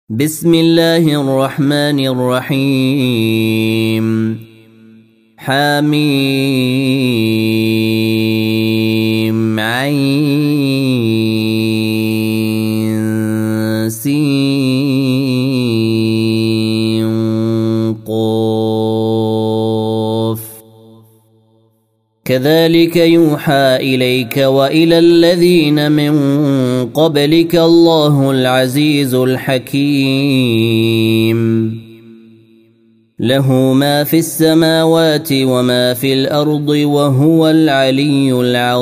بسم الله الرحمن الرحيم حميم عين سين قاف كذلك يوحى إليك وإلى الذين من قبلك الله العزيز الحكيم له ما في السماوات وما في الأرض وهو العلي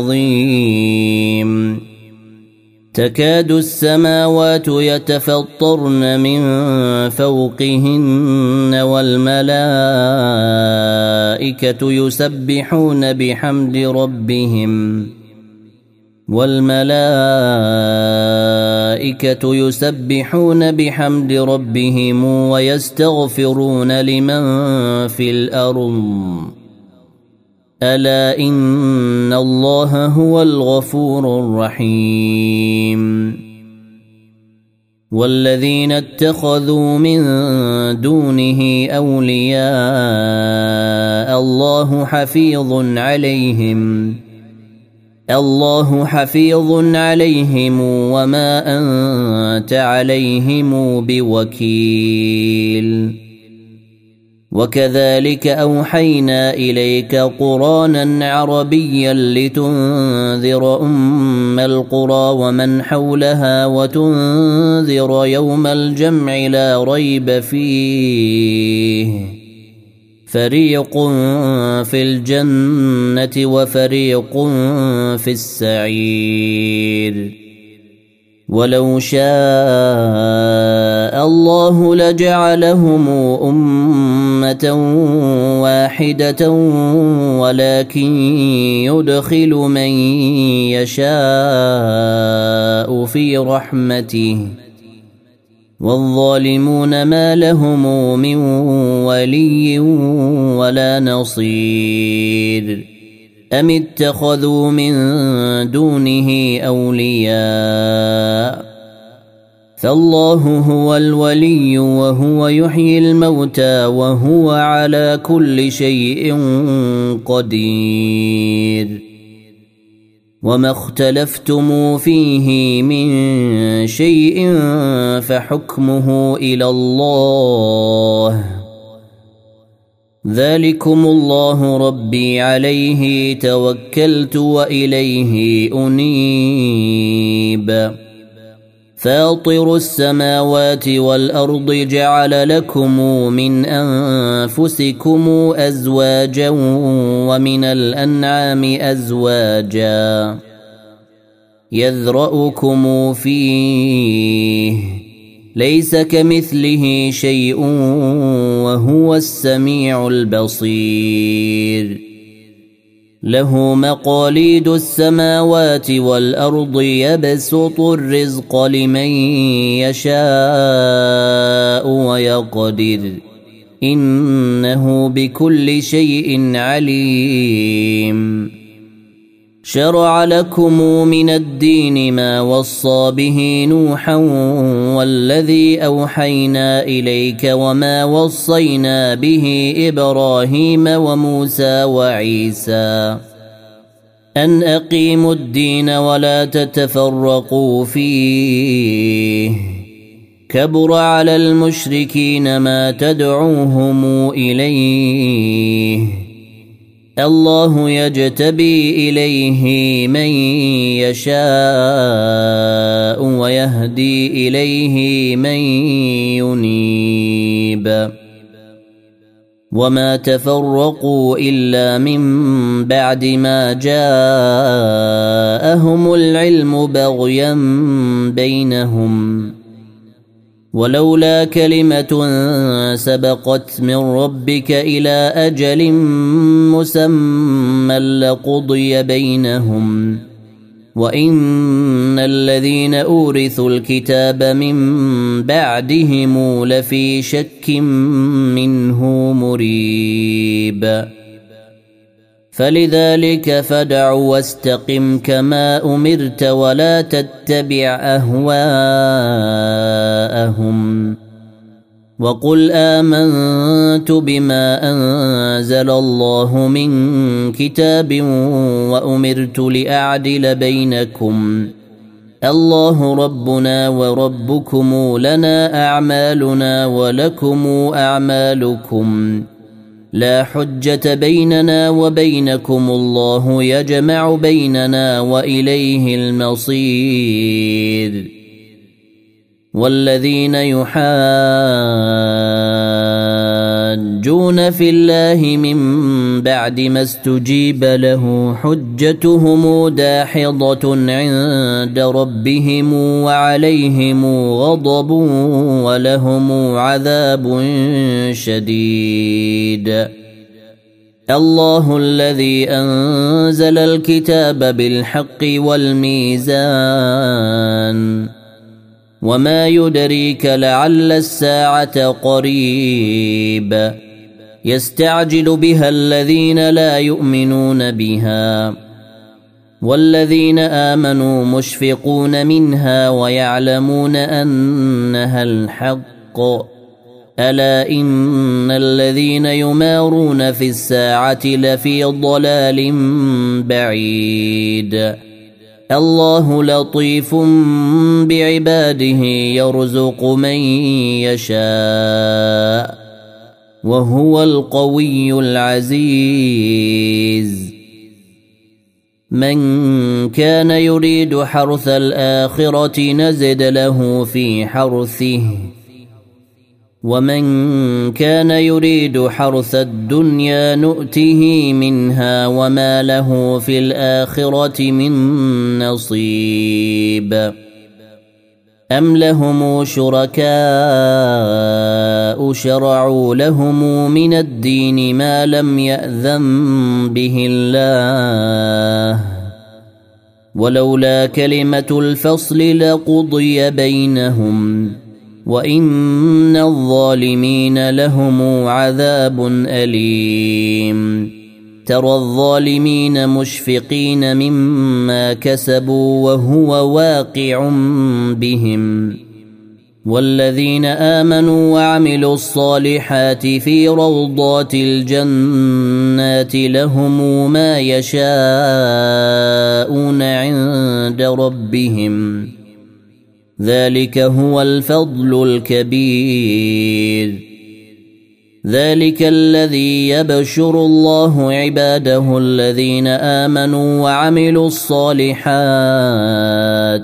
العظيم تكاد السماوات يتفطرن من فوقهن والملائكة يسبحون بحمد ربهم ويستغفرون لمن في الأرض ألا إن الله هو الغفور الرحيم والذين اتخذوا من دونه أولياء الله حفيظ عليهم وما أنت عليهم بوكيل وكذلك أوحينا إليك قرآنا عربيا لتنذر أم القرى ومن حولها وتنذر يوم الجمع لا ريب فيه فريق في الجنة وفريق في السعير ولو شاء الله لجعلهم أمة واحدة ولكن يدخل من يشاء في رحمته والظالمون ما لهم من ولي ولا نصير أم اتخذوا من دونه أولياء فالله هو الولي وهو يحيي الموتى وهو على كل شيء قدير وما اختلفتم فيه من شيء فحكمه إلى الله ذلكم الله ربي عليه توكلت وإليه أنيب فاطر السماوات والأرض جعل لكم من أنفسكم أزواجا ومن الأنعام أزواجا يذرأكم فيه ليس كمثله شيء وهو السميع البصير له مقاليد السماوات والأرض يبسط الرزق لمن يشاء ويقدر إنه بكل شيء عليم شرع لكم من الدين ما وصى به نوحا والذي أوحينا إليك وما وصينا به إبراهيم وموسى وعيسى أن أقيموا الدين ولا تتفرقوا فيه كبر على المشركين ما تدعوهم إليه الله يجتبي إليه من يشاء ويهدي إليه من ينيب وما تفرقوا إلا من بعد ما جاءهم العلم بغيا بينهم ولولا كلمة سبقت من ربك إلى أجل مسمى لقضي بينهم وإن الذين أورثوا الكتاب من بعدهم لفي شك منه مريب فلذلك فادع واستقم كما أمرت ولا تتبع أهواءهم وقل آمنت بما أنزل الله من كتاب وأمرت لأعدل بينكم الله ربنا وربكم لنا أعمالنا ولكم أعمالكم لا حجة بيننا وبينكم الله يجمع بيننا وإليه المصير والذين يحاجون في الله من بعد ما استجيب له حجتهم داحضة عند ربهم وعليهم غضب ولهم عذاب شديد الله الذي أنزل الكتاب بالحق والميزان وما يدريك لعل الساعة قريب يستعجل بها الذين لا يؤمنون بها والذين آمنوا مشفقون منها ويعلمون أنها الحق ألا إن الذين يمارون في الساعة لفي ضلال بعيد الله لطيف بعباده يرزق من يشاء وهو القوي العزيز من كان يريد حرث الآخرة نزد له في حرثه ومن كان يريد حرث الدنيا نؤته منها وما له في الآخرة من نصيب أم لهم شركاء شرعوا لهم من الدين ما لم يأذن به الله ولولا كلمة الفصل لقضي بينهم وإن الظالمين لهم عذاب أليم ترى الظالمين مشفقين مما كسبوا وهو واقع بهم والذين آمنوا وعملوا الصالحات في روضات الجنات لهم ما يشاءون عند ربهم ذلك هو الفضل الكبير ذلك الذي يبشر الله عباده الذين آمنوا وعملوا الصالحات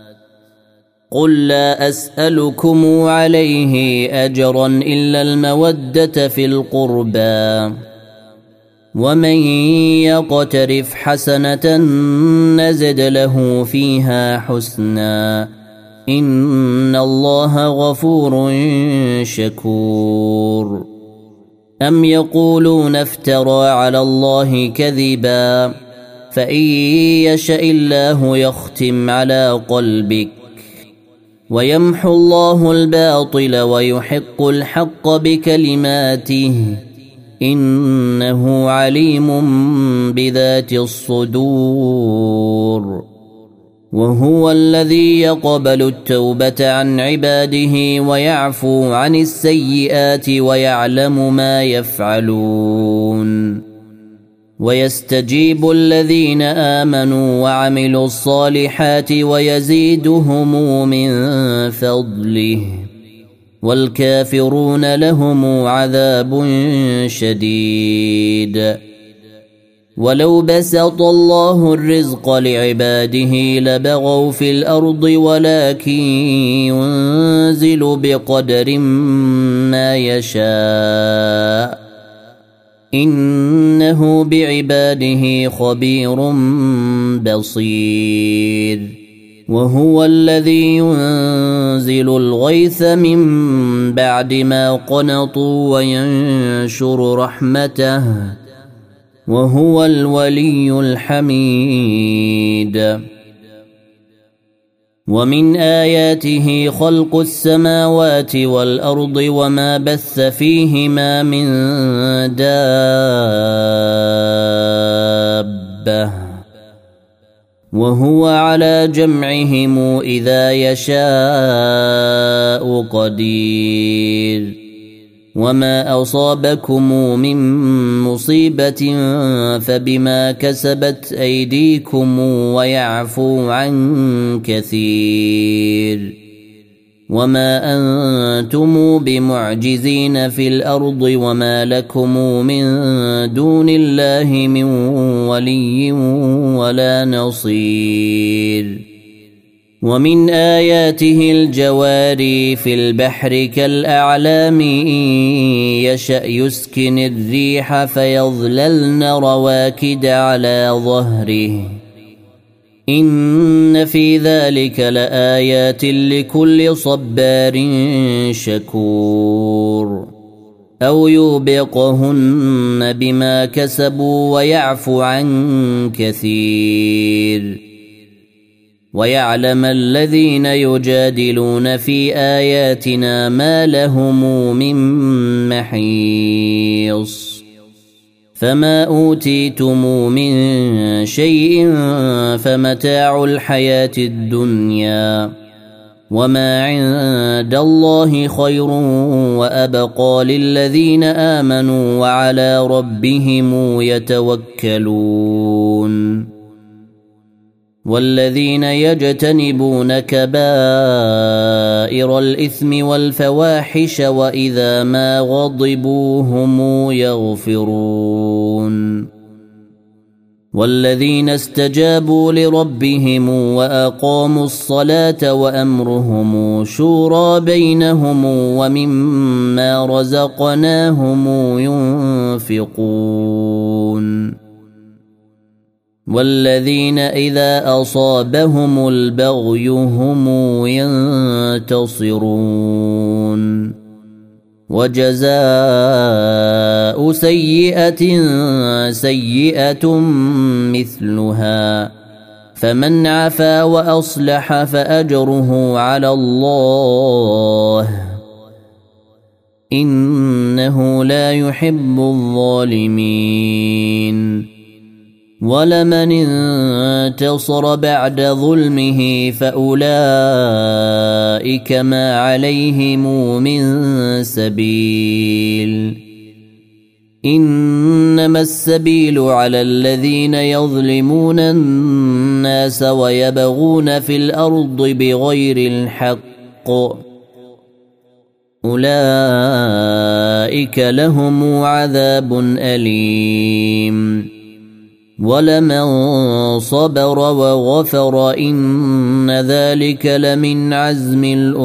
قل لا أسألكم عليه أجرا إلا المودة في القربى ومن يقترف حسنة نزد له فيها حسنا إن الله غفور شكور أم يقولون افترى على الله كذبا فإن يشاء الله يختم على قلبك ويمحو الله الباطل ويحق الحق بكلماته إنه عليم بذات الصدور وهو الذي يقبل التوبة عن عباده ويعفو عن السيئات ويعلم ما يفعلون ويستجيب الذين آمنوا وعملوا الصالحات ويزيدهم من فضله والكافرون لهم عذاب شديد ولو بسط الله الرزق لعباده لبغوا في الأرض ولكن ينزل بقدر ما يشاء إنه بعباده خبير بصير وهو الذي ينزل الغيث من بعد ما قنطوا وينشر رحمته وهو الولي الحميد ومن آياته خلق السماوات والأرض وما بث فيهما من دابة وهو على جمعهم إذا يشاء قدير وما أصابكم من مصيبة فبما كسبت أيديكم ويعفو عن كثير وما أنتم بمعجزين في الأرض وما لكم من دون الله من ولي ولا نصير ومن آياته الجواري في البحر كالأعلام إن يشأ يسكن الريح فيظللن رواكد على ظهره إن في ذلك لآيات لكل صبار شكور أو يوبقهن بما كسبوا ويعفو عن كثير ويعلم الذين يجادلون في آياتنا ما لهم من محيص فما أوتيتم من شيء فمتاع الحياة الدنيا وما عند الله خير وأبقى للذين آمنوا وعلى ربهم يتوكلون والذين يجتنبون كبائر الإثم والفواحش وإذا ما غضبوا هم يغفرون والذين استجابوا لربهم وأقاموا الصلاة وأمرهم شورى بينهم ومما رزقناهم ينفقون والذين إذا أصابهم البغي هم ينتصرون وجزاء سيئة سيئة مثلها فمن عفا وأصلح فأجره على الله إنه لا يحب الظالمين ولمن انتصر بعد ظلمه فأولئك ما عليهم من سبيل إنما السبيل على الذين يظلمون الناس ويبغون في الأرض بغير الحق أولئك لهم عذاب أليم ولمن صبر وغفر إن ذلك لمن عزم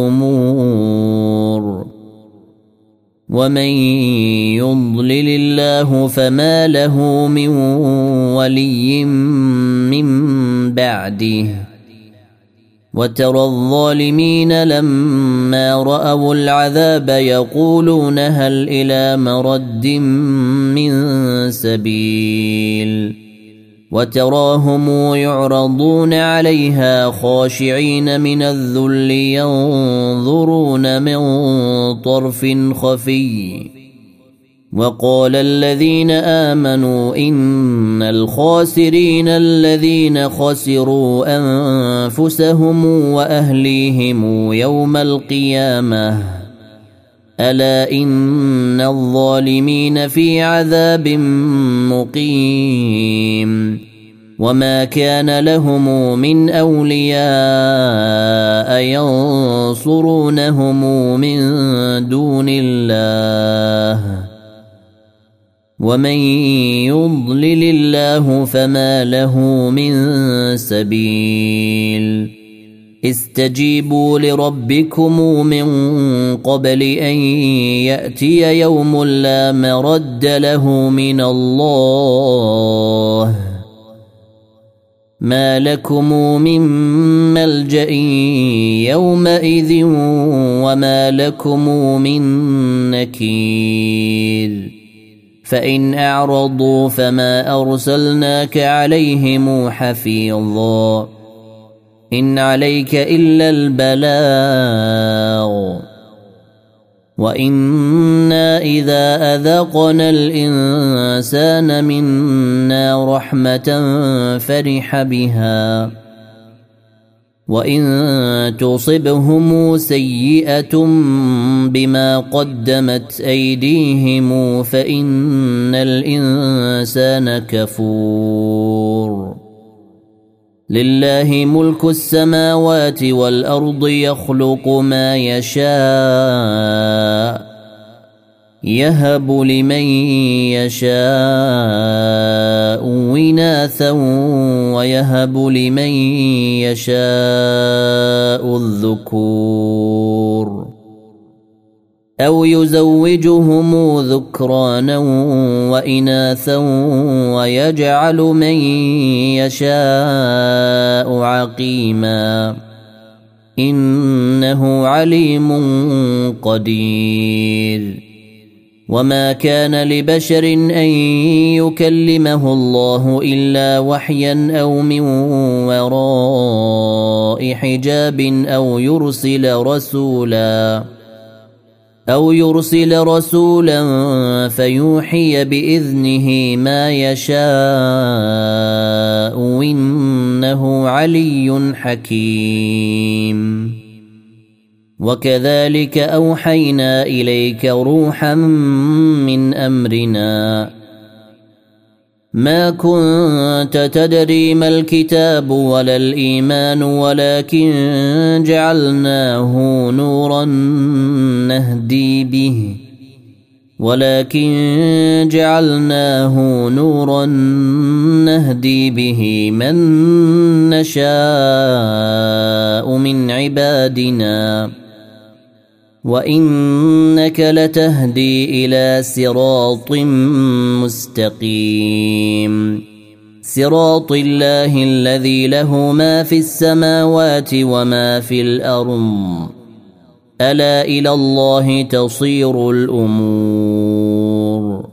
الأمور ومن يضلل الله فما له من ولي من بعده وترى الظالمين لما رأوا العذاب يقولون هل إلى مرد من سبيل وتراهم يعرضون عليها خاشعين من الذل ينظرون من طرف خفي وقال الذين آمنوا إن الخاسرين الذين خسروا أنفسهم وأهليهم يوم القيامة ألا إن الظالمين في عذاب مقيم وما كان لهم من أولياء ينصرونهم من دون الله ومن يضلل الله فما له من سبيل استجيبوا لربكم من قبل أن يأتي يوم لا مرد له من الله ما لكم من ملجأ يومئذ وما لكم من نكير فإن أعرضوا فما أرسلناك عليهم حفيظا إن عليك إلا البلاغ وإنا إذا أذقنا الإنسان منا رحمة فرح بها وإن تصبهم سيئة بما قدمت أيديهم فإن الإنسان كفور. لله ملك السماوات والأرض يخلق ما يشاء يهب لمن يشاء إناثا ويهب لمن يشاء الذكور أو يزوجهم ذكرانا وإناثا ويجعل من يشاء عقيما إنه عليم قدير. وما كان لبشر أن يكلمه الله إلا وحيا أو من وراء حجاب أو يرسل رسولا فيوحي بإذنه ما يشاء إنه علي حكيم. وكذلك أوحينا إليك روحا من أمرنا ما كنت تدري ما الكتاب ولا الإيمان ولكن جعلناه نورا نهدي به من نشاء من عبادنا وإنك لتهدي إلى صراط مستقيم صراط الله الذي له ما في السماوات وما في الأرض ألا إلى الله تصير الأمور.